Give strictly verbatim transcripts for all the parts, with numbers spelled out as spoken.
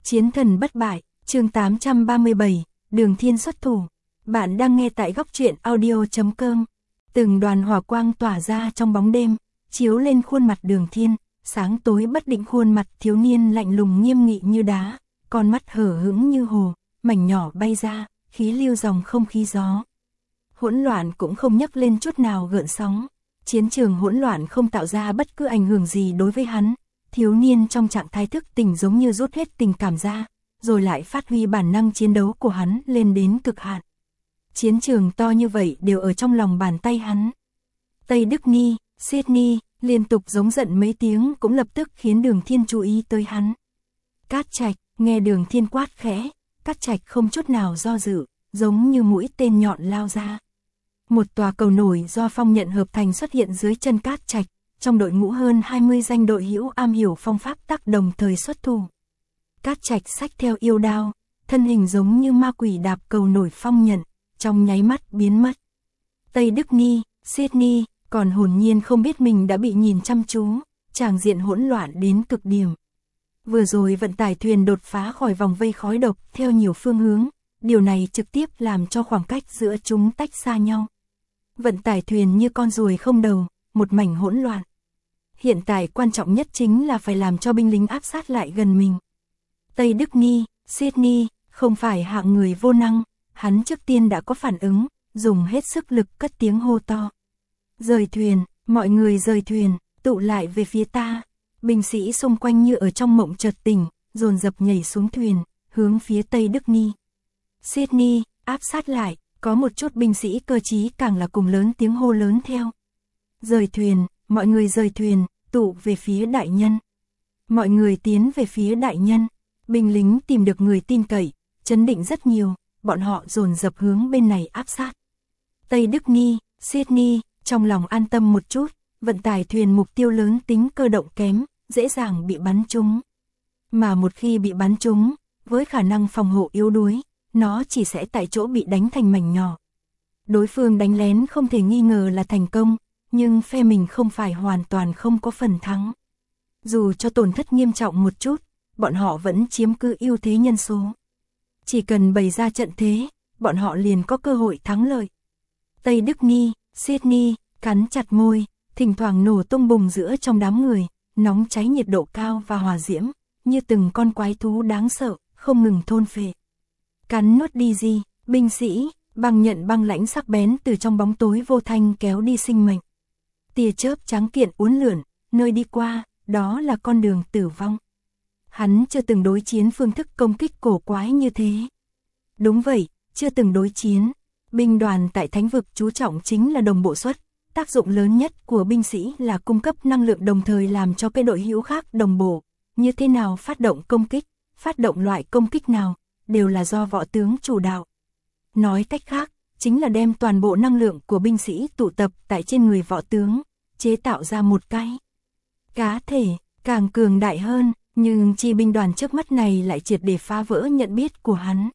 Chiến thần bất bại, chương tám trăm ba mươi bảy, Đường Thiên xuất thủ. Bạn đang nghe tại góc truyện audio chấm com. Từng đoàn hỏa quang tỏa ra trong bóng đêm, chiếu lên khuôn mặt Đường Thiên, sáng tối bất định khuôn mặt thiếu niên lạnh lùng nghiêm nghị như đá, con mắt hở hững như hồ, mảnh nhỏ bay ra, khí lưu dòng không khí gió. Hỗn loạn cũng không nhấc lên chút nào gợn sóng. Chiến trường hỗn loạn không tạo ra bất cứ ảnh hưởng gì đối với hắn. Thiếu niên trong trạng thái thức tỉnh giống như rút hết tình cảm ra, rồi lại phát huy bản năng chiến đấu của hắn lên đến cực hạn. Chiến trường to như vậy đều ở trong lòng bàn tay hắn. Tây Đức Nghi, Sydney liên tục giống giận mấy tiếng cũng lập tức khiến Đường Thiên chú ý tới hắn. Cát Trạch, nghe Đường Thiên quát khẽ, Cát Trạch không chút nào do dự, giống như mũi tên nhọn lao ra. Một tòa cầu nổi do phong nhận hợp thành xuất hiện dưới chân Cát Trạch, trong đội ngũ hơn hai mươi danh đội hữu am hiểu phong pháp tắc đồng thời xuất thủ. Cát Trạch xách theo yêu đao, thân hình giống như ma quỷ đạp cầu nổi phong nhận, trong nháy mắt biến mất. Tây Đức Nghi, Sydney còn hồn nhiên không biết mình đã bị nhìn chăm chú, tràng diện hỗn loạn đến cực điểm. Vừa rồi vận tải thuyền đột phá khỏi vòng vây khói độc theo nhiều phương hướng, điều này trực tiếp làm cho khoảng cách giữa chúng tách xa nhau. Vận tải thuyền như con ruồi không đầu, một mảnh hỗn loạn. Hiện tại quan trọng nhất chính là phải làm cho binh lính áp sát lại gần mình. Tây Đức Nghi, Sydney không phải hạng người vô năng, hắn trước tiên đã có phản ứng, dùng hết sức lực cất tiếng hô to. Rời thuyền, mọi người rời thuyền, tụ lại về phía ta. Binh sĩ xung quanh như ở trong mộng chợt tỉnh, dồn dập nhảy xuống thuyền, hướng phía Tây Đức Nghi. Sydney áp sát lại, có một chút binh sĩ cơ trí càng là cùng lớn tiếng hô lớn theo. Rời thuyền, mọi người rời thuyền, tụ về phía đại nhân. Mọi người tiến về phía đại nhân. Binh lính tìm được người tin cậy, chấn định rất nhiều, bọn họ dồn dập hướng bên này áp sát. Tây Đức Nghi, Sydney trong lòng an tâm một chút, vận tải thuyền mục tiêu lớn tính cơ động kém, dễ dàng bị bắn trúng. Mà một khi bị bắn trúng, với khả năng phòng hộ yếu đuối, nó chỉ sẽ tại chỗ bị đánh thành mảnh nhỏ. Đối phương đánh lén không thể nghi ngờ là thành công, nhưng phe mình không phải hoàn toàn không có phần thắng. Dù cho tổn thất nghiêm trọng một chút, bọn họ vẫn chiếm cứ ưu thế nhân số. Chỉ cần bày ra trận thế, bọn họ liền có cơ hội thắng lợi. Tây Đức Nghi, Sydney cắn chặt môi, thỉnh thoảng nổ tung bùng giữa trong đám người, nóng cháy nhiệt độ cao và hỏa diễm, như từng con quái thú đáng sợ, không ngừng thôn phệ. Cắn nuốt đi gì, binh sĩ, băng nhận băng lãnh sắc bén từ trong bóng tối vô thanh kéo đi sinh mệnh. Tia chớp trắng kiện uốn lượn, nơi đi qua, đó là con đường tử vong. Hắn chưa từng đối chiến phương thức công kích cổ quái như thế. Đúng vậy, chưa từng đối chiến. Binh đoàn tại Thánh vực chú trọng chính là đồng bộ suất. Tác dụng lớn nhất của binh sĩ là cung cấp năng lượng đồng thời làm cho cái đội hữu khác đồng bộ. Như thế nào phát động công kích, phát động loại công kích nào, đều là do võ tướng chủ đạo. Nói cách khác, chính là đem toàn bộ năng lượng của binh sĩ tụ tập tại trên người võ tướng, chế tạo ra một cái cá thể, càng cường đại hơn, nhưng chi binh đoàn trước mắt này lại triệt để phá vỡ nhận biết của hắn.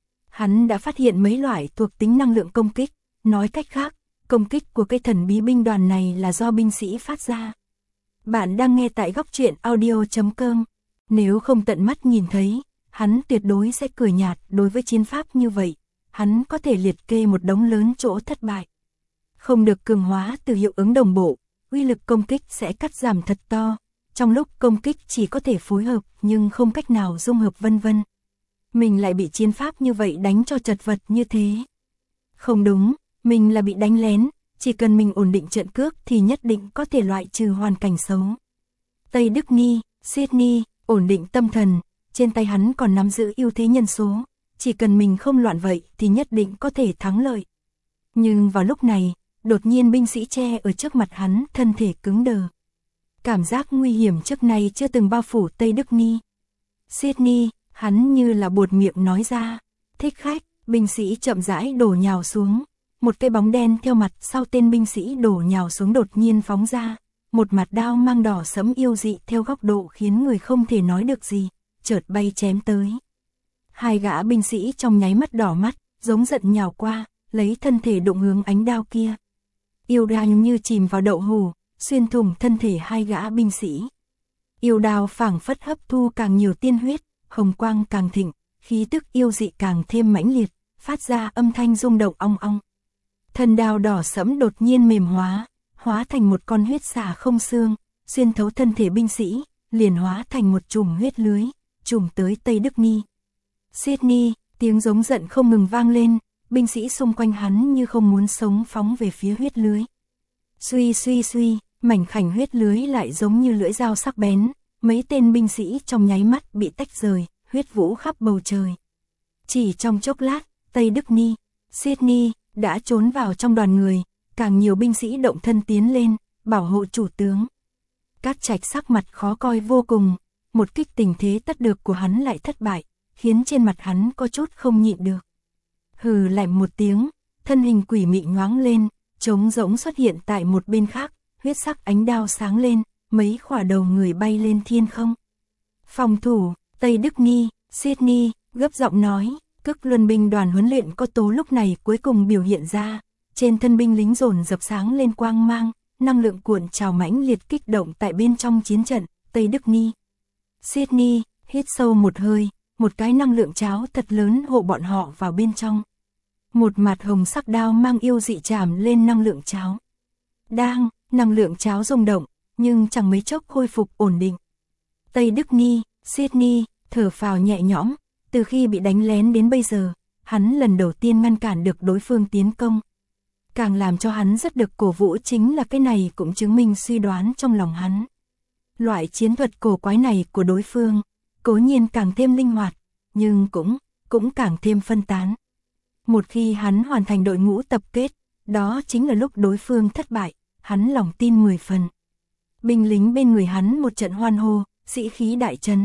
Hắn đã phát hiện mấy loại thuộc tính năng lượng công kích, nói cách khác, công kích của cái thần bí binh đoàn này là do binh sĩ phát ra. Bạn đang nghe tại góc truyện audio chấm com. Nếu không tận mắt nhìn thấy, hắn tuyệt đối sẽ cười nhạt đối với chiến pháp như vậy. Hắn có thể liệt kê một đống lớn chỗ thất bại. Không được cường hóa từ hiệu ứng đồng bộ, uy lực công kích sẽ cắt giảm thật to. Trong lúc công kích chỉ có thể phối hợp nhưng không cách nào dung hợp vân vân. Mình lại bị chiến pháp như vậy đánh cho chật vật như thế. Không đúng, mình là bị đánh lén, chỉ cần mình ổn định trận cước thì nhất định có thể loại trừ hoàn cảnh xấu. Tây Đức Nghi, Sydney ổn định tâm thần, trên tay hắn còn nắm giữ ưu thế nhân số, chỉ cần mình không loạn vậy thì nhất định có thể thắng lợi. Nhưng vào lúc này, đột nhiên binh sĩ che ở trước mặt hắn thân thể cứng đờ. Cảm giác nguy hiểm trước nay chưa từng bao phủ Tây Đức Nghi. Sydney, hắn như là buột miệng nói ra, thích khách, binh sĩ chậm rãi đổ nhào xuống. Một cái bóng đen theo mặt sau tên binh sĩ đổ nhào xuống đột nhiên phóng ra. Một mặt đao mang đỏ sẫm yêu dị theo góc độ khiến người không thể nói được gì, chợt bay chém tới. Hai gã binh sĩ trong nháy mắt đỏ mắt, giống giận nhào qua, lấy thân thể đụng hướng ánh đao kia. Yêu đao như chìm vào đậu hũ, xuyên thủng thân thể hai gã binh sĩ. Yêu đao phảng phất hấp thu càng nhiều tiên huyết, hồng quang càng thịnh, khí tức yêu dị càng thêm mãnh liệt, phát ra âm thanh rung động ong ong. Thần đao đỏ sẫm đột nhiên mềm hóa, hóa thành một con huyết xà không xương, xuyên thấu thân thể binh sĩ, liền hóa thành một chùm huyết lưới, trùm tới Tây Đức Ni. Sydney, tiếng giống giận không ngừng vang lên, binh sĩ xung quanh hắn như không muốn sống phóng về phía huyết lưới. Suy suy suy, mảnh khảnh huyết lưới lại giống như lưỡi dao sắc bén, mấy tên binh sĩ trong nháy mắt bị tách rời, huyết vũ khắp bầu trời. Chỉ trong chốc lát, Tây Đức Ni, Sydney đã trốn vào trong đoàn người, càng nhiều binh sĩ động thân tiến lên, bảo hộ chủ tướng. Cát Trạch sắc mặt khó coi vô cùng, một kích tình thế tất được của hắn lại thất bại, khiến trên mặt hắn có chút không nhịn được. Hừ lạnh một tiếng, thân hình quỷ mị nhoáng lên, trống rỗng xuất hiện tại một bên khác, huyết sắc ánh đao sáng lên, mấy khỏa đầu người bay lên thiên không. Phòng thủ, Tây Đức Ni, Sydney, gấp giọng nói, Cực Luân binh đoàn huấn luyện có tố lúc này cuối cùng biểu hiện ra, trên thân binh lính dồn dập sáng lên quang mang, năng lượng cuộn trào mãnh liệt kích động tại bên trong chiến trận. Tây Đức Ni, Sydney, hít sâu một hơi, một cái năng lượng cháo thật lớn hộ bọn họ vào bên trong. Một mặt hồng sắc đao mang yêu dị chạm lên năng lượng cháo. Đang, năng lượng cháo rung động, nhưng chẳng mấy chốc khôi phục ổn định. Tây Đức Ni, Sydney, thở phào nhẹ nhõm, từ khi bị đánh lén đến bây giờ, hắn lần đầu tiên ngăn cản được đối phương tiến công. Càng làm cho hắn rất được cổ vũ chính là cái này cũng chứng minh suy đoán trong lòng hắn. Loại chiến thuật cổ quái này của đối phương, cố nhiên càng thêm linh hoạt, nhưng cũng, cũng càng thêm phân tán. Một khi hắn hoàn thành đội ngũ tập kết, đó chính là lúc đối phương thất bại, hắn lòng tin mười phần. Binh lính bên người hắn một trận hoan hô, sĩ khí đại trấn.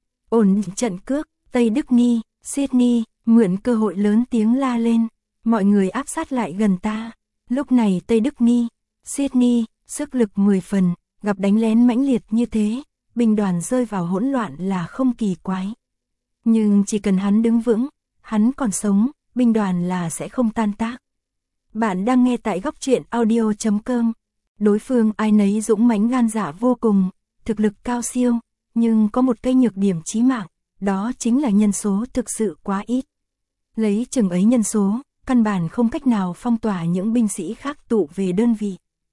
Ổn trận cước, Tây Đức Ni, Sydney, mượn cơ hội lớn tiếng la lên, mọi người áp sát lại gần ta. Lúc này Tây Đức Ni, Sydney, sức lực mười phần, gặp đánh lén mãnh liệt như thế, binh đoàn rơi vào hỗn loạn là không kỳ quái. Nhưng chỉ cần hắn đứng vững, hắn còn sống, binh đoàn là sẽ không tan tác. Bạn đang nghe tại góc truyện audio chấm com. Đối phương ai nấy dũng mãnh gan dạ vô cùng, thực lực cao siêu, nhưng có một cái nhược điểm chí mạng, đó chính là nhân số thực sự quá ít. Lấy chừng ấy nhân số, căn bản không cách nào phong tỏa những binh sĩ khác tụ về đơn vị.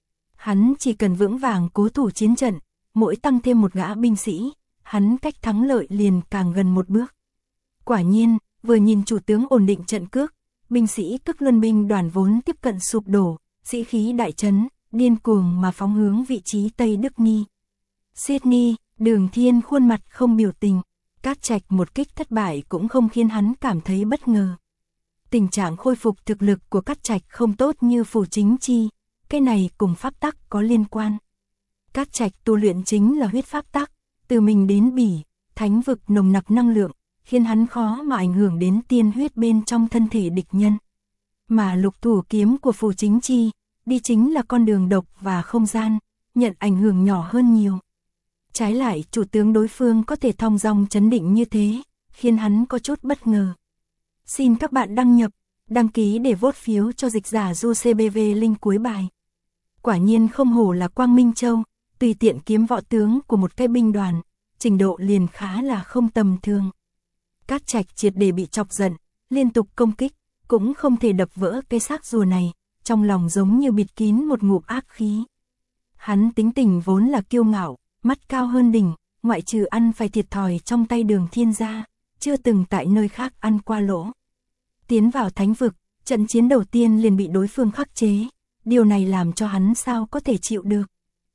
Hắn chỉ cần vững vàng cố thủ chiến trận, mỗi tăng thêm một gã binh sĩ, hắn cách thắng lợi liền càng gần một bước. Quả nhiên, vừa nhìn chủ tướng ổn định trận cước, binh sĩ Cực Luân binh đoàn vốn tiếp cận sụp đổ, sĩ khí đại trấn, điên cuồng mà phóng hướng vị trí Tây Đức Ni. Sydney, Đường Thiên khuôn mặt không biểu tình, Cát Trạch một kích thất bại cũng không khiến hắn cảm thấy bất ngờ. Tình trạng khôi phục thực lực của Cát Trạch không tốt như Phủ Chính Chi, cái này cùng pháp tắc có liên quan. Cát Trạch tu luyện chính là huyết pháp tắc, từ mình đến bỉ, thánh vực nồng nặc năng lượng, khiến hắn khó mà ảnh hưởng đến tiên huyết bên trong thân thể địch nhân. Mà lục thủ kiếm của Phủ Chính Chi, đi chính là con đường độc và không gian, nhận ảnh hưởng nhỏ hơn nhiều. Trái lại chủ tướng đối phương có thể thong dong chấn định như thế, khiến hắn có chút bất ngờ. Xin các bạn đăng nhập, đăng ký để vote phiếu cho dịch giả Du xê bê vê link cuối bài. Quả nhiên không hổ là Quang Minh Châu, tùy tiện kiếm võ tướng của một cái binh đoàn, trình độ liền khá là không tầm thường. Cát Trạch triệt để bị chọc giận, liên tục công kích, cũng không thể đập vỡ cái xác rùa này, trong lòng giống như bịt kín một ngụm ác khí. Hắn tính tình vốn là kiêu ngạo, mắt cao hơn đỉnh, ngoại trừ ăn phải thiệt thòi trong tay Đường Thiên gia, chưa từng tại nơi khác ăn qua lỗ. Tiến vào thánh vực, trận chiến đầu tiên liền bị đối phương khắc chế, điều này làm cho hắn sao có thể chịu được.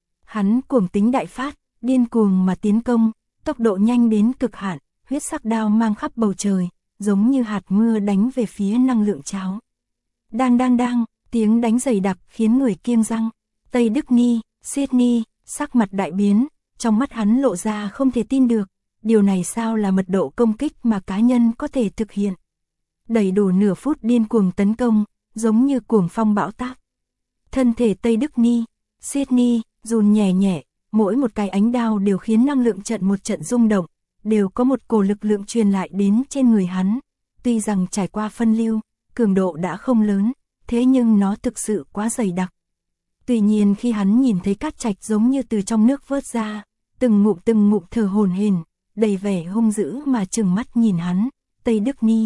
Hắn cuồng tính đại phát, điên cuồng mà tiến công, tốc độ nhanh đến cực hạn, huyết sắc đao mang khắp bầu trời, giống như hạt mưa đánh về phía năng lượng cháo. Đang đang đang, tiếng đánh dày đặc khiến người kiêng răng. Tây Đức Ni, Sydney, sắc mặt đại biến, trong mắt hắn lộ ra không thể tin được, điều này sao là mật độ công kích mà cá nhân có thể thực hiện. Đầy đủ nửa phút điên cuồng tấn công, giống như cuồng phong bão táp. Thân thể Tây Đức Ni, Sydney, run nhẹ nhẹ, mỗi một cái ánh đao đều khiến năng lượng trận một trận rung động, đều có một cổ lực lượng truyền lại đến trên người hắn. Tuy rằng trải qua phân lưu, cường độ đã không lớn, thế nhưng nó thực sự quá dày đặc. Tuy nhiên khi hắn nhìn thấy Cát Trạch giống như từ trong nước vớt ra, từng ngụm từng ngụm thở hổn hển, đầy vẻ hung dữ mà trừng mắt nhìn hắn. Tây Đức Ni.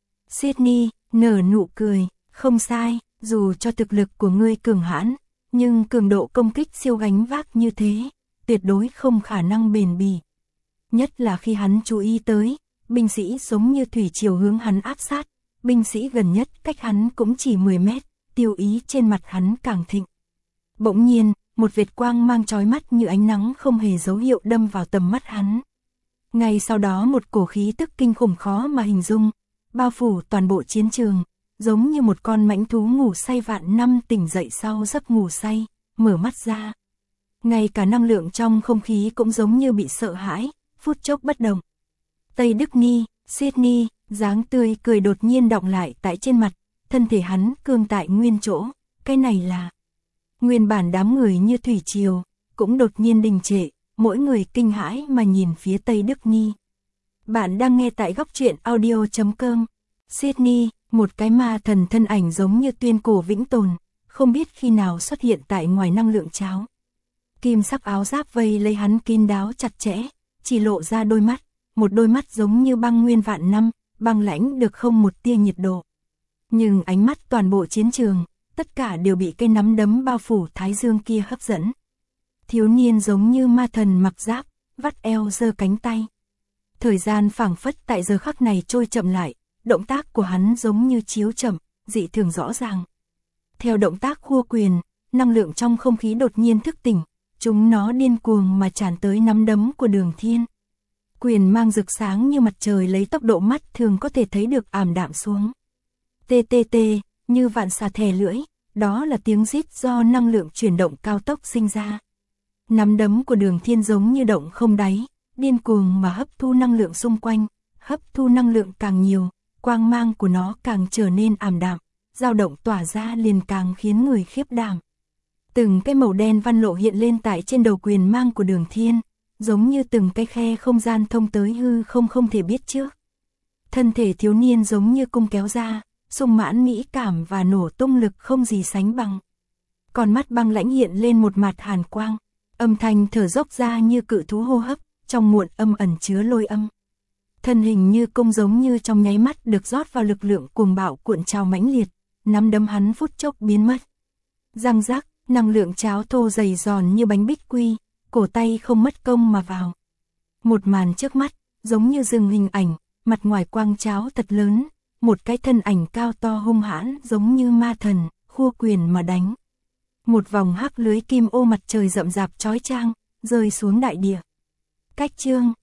Sydney nở nụ cười, không sai, dù cho thực lực của ngươi cường hãn, nhưng cường độ công kích siêu gánh vác như thế, tuyệt đối không khả năng bền bỉ. Nhất là khi hắn chú ý tới, binh sĩ giống như thủy triều hướng hắn áp sát, binh sĩ gần nhất cách hắn cũng chỉ mười mét, tiêu ý trên mặt hắn càng thịnh. Bỗng nhiên, một vệt quang mang chói mắt như ánh nắng không hề dấu hiệu đâm vào tầm mắt hắn. Ngay sau đó một cổ khí tức kinh khủng khó mà hình dung, bao phủ toàn bộ chiến trường, giống như một con mãnh thú ngủ say vạn năm tỉnh dậy sau giấc ngủ say, mở mắt ra. Ngay cả năng lượng trong không khí cũng giống như bị sợ hãi, phút chốc bất động. Tây Đức Ni, Sydney, dáng tươi cười đột nhiên đọng lại tại trên mặt, thân thể hắn cương tại nguyên chỗ, cái này là... Nguyên bản đám người như thủy triều, cũng đột nhiên đình trệ, mỗi người kinh hãi mà nhìn phía Tây Đức Ni. Bạn đang nghe tại góc truyện audio chấm com. Sydney, một cái ma thần thân ảnh giống như tuyên cổ vĩnh tồn, không biết khi nào xuất hiện tại ngoài năng lượng cháo. Kim sắc áo giáp vây lấy hắn kín đáo chặt chẽ, chỉ lộ ra đôi mắt, một đôi mắt giống như băng nguyên vạn năm, băng lãnh được không một tia nhiệt độ. Nhưng ánh mắt toàn bộ chiến trường, tất cả đều bị cây nắm đấm bao phủ thái dương kia hấp dẫn. Thiếu niên giống như ma thần mặc giáp, vắt eo giơ cánh tay. Thời gian phảng phất tại giờ khắc này trôi chậm lại, động tác của hắn giống như chiếu chậm, dị thường rõ ràng. Theo động tác khua quyền, năng lượng trong không khí đột nhiên thức tỉnh, chúng nó điên cuồng mà tràn tới nắm đấm của Đường Thiên. Quyền mang rực sáng như mặt trời lấy tốc độ mắt thường có thể thấy được ảm đạm xuống. Tê tê tê, như vạn xà thè lưỡi, đó là tiếng rít do năng lượng chuyển động cao tốc sinh ra. Nắm đấm của Đường Thiên giống như động không đáy, điên cuồng mà hấp thu năng lượng xung quanh, hấp thu năng lượng càng nhiều, quang mang của nó càng trở nên ảm đạm, dao động tỏa ra liền càng khiến người khiếp đảm. Từng cái màu đen văn lộ hiện lên tại trên đầu quyền mang của Đường Thiên, giống như từng cái khe không gian thông tới hư không không thể biết trước. Thân thể thiếu niên giống như cung kéo ra, sung mãn mỹ cảm và nổ tung lực không gì sánh bằng. Còn mắt băng lãnh hiện lên một mặt hàn quang, âm thanh thở dốc ra như cự thú hô hấp, trong muộn âm ẩn chứa lôi âm. Thân hình như cung giống như trong nháy mắt được rót vào lực lượng cuồng bạo cuộn trào mãnh liệt, nắm đấm hắn phút chốc biến mất. Răng rắc, năng lượng cháo thô dày giòn như bánh bích quy, cổ tay không mất công mà vào. Một màn trước mắt, giống như dừng hình ảnh, mặt ngoài quang cháo thật lớn, một cái thân ảnh cao to hung hãn giống như ma thần, khua quyền mà đánh. Một vòng hắc lưới kim ô mặt trời rậm rạp chói chang, rơi xuống đại địa. Cách chương